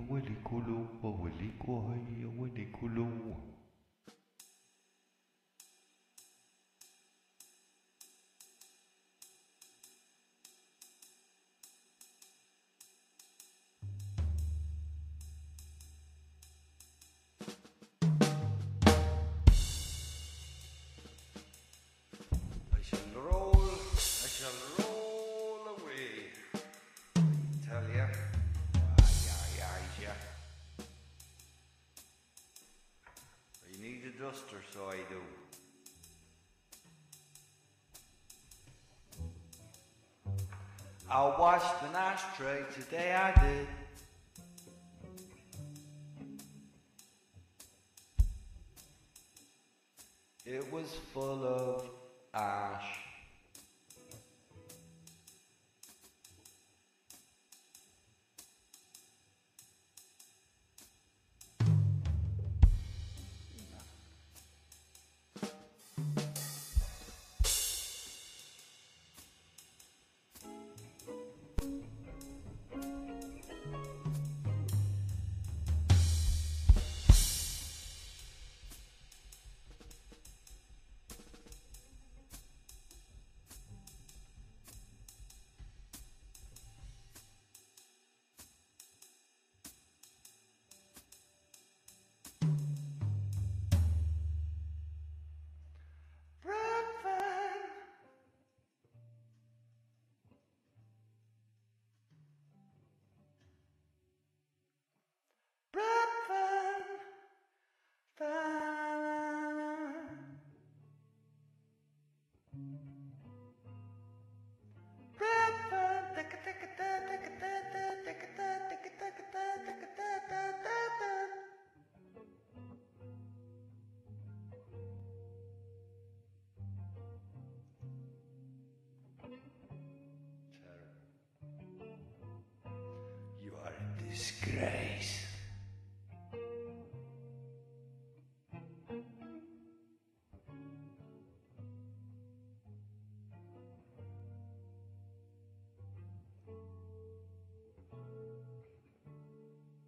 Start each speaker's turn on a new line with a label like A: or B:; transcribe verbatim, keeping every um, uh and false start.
A: Willy Kulu, Willy Koi, Willy Kulu. I shall roll, I shall roll away. I tell ya, ay, ay, ay, yeah. I need a duster, so I do. I washed an ashtray today, I did. It was full of ash.